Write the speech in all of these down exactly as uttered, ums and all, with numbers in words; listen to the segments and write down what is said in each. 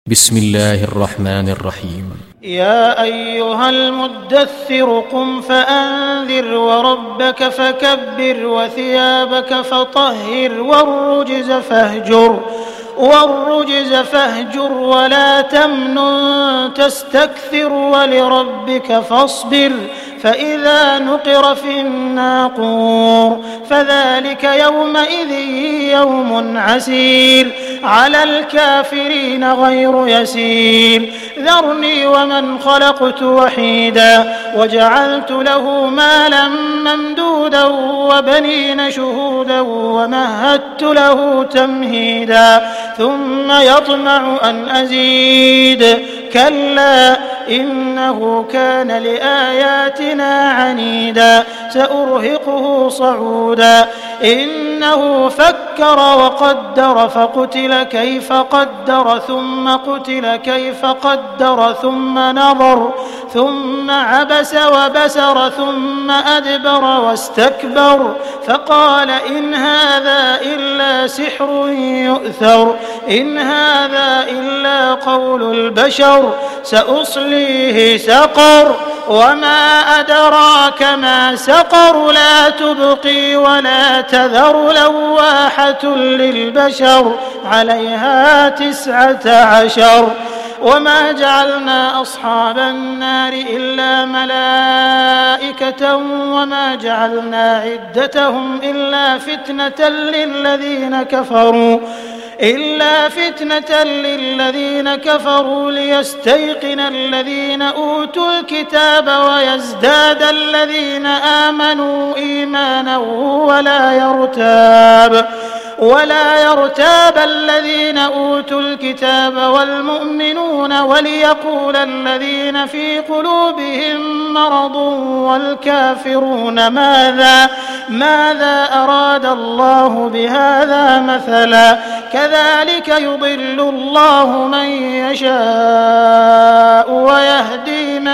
بسم الله الرحمن الرحيم. يا أيها المدثر قم فأنذر وربك فكبر وثيابك فطهر والرجز فاهجر والرجز فاهجر ولا تمنن تستكثر ولربك فاصبر فإذا نقر في الناقور فذلك يومئذ يوم عسير على الكافرين غير يسير ذرني ومن خلقت وحيدا وجعلت له مالا ممدودا وبنين شهودا ومهدت له تمهيدا ثم يطمع أن أزيد كلا إنه كان لآياتنا عنيدا سأرهقه صعودا إنه فكر وقدر فقتل كيف قدر ثم قتل كيف قدر ثم نظر ثم عبس وبسر ثم أدبر واستكبر فقال إن هذا إلا سحر يؤثر إن هذا إلا قول البشر سأصليه سقر وما أدراك ما سقر لا تبقي ولا تذر لواحة للبشر عليها تسعة عشر وما جعلنا أصحاب النار إلا ملائكة وما جعلنا عدتهم إلا فتنة للذين كفروا إلا فتنة للذين كفروا ليستيقن الذين أوتوا الكتاب ويزداد الذين آمنوا إيمانا ولا يرتاب ولا يرتاب الذين أوتوا الكتاب والمؤمنون وليقول الذين في قلوبهم مرض والكافرون ماذا ماذا أراد الله بهذا مثلا كذلك يضل الله من يشاء ويهدي من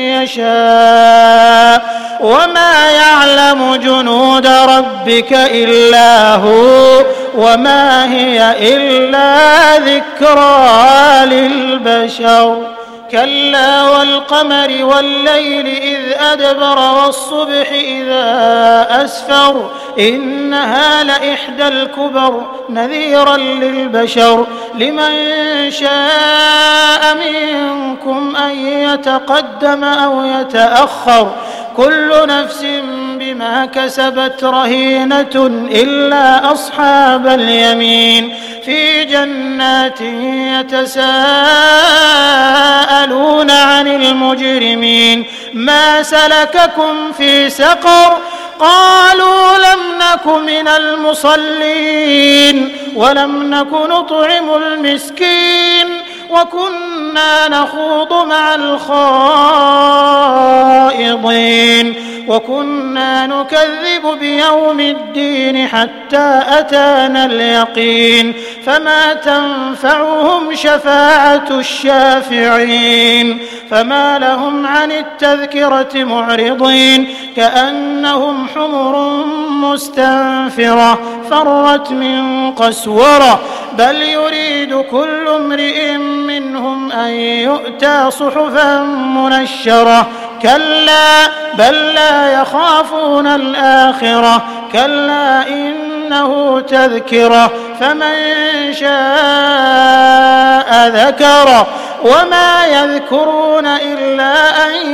يشاء وما يعلم جنود ربك إلا هو وما هي إلا ذكرى للبشر كلا والقمر والليل إذ أدبر والصبح إذا أسفر إنها لإحدى الكبر نذيرا للبشر لمن شاء منكم أن يتقدم أو يتأخر كل نفس بما كسبت رهينة إلا أصحاب اليمين في جنات يتساءلون عن المجرمين ما سلككم في سقر قالوا لم نك من المصلين ولم نك نطعم المسكين وكنا نخوض مع الخائضين وكنا نكذب بيوم الدين حتى أتانا اليقين فما تنفعهم شفاعة الشافعين فما لهم عن التذكرة معرضين كأنهم حمر مستنفرة فرت من قسورة بل يريد كل امرئ منهم أن يؤتى صحفا منشرة كلا بل لا يخافون الآخرة كلا إنه تذكرة فمن شاء ذكره وما يذكرون إلا أن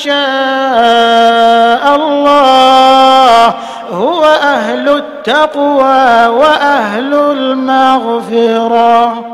يشاء الله هو أهل التقوى وأهل المغفرة.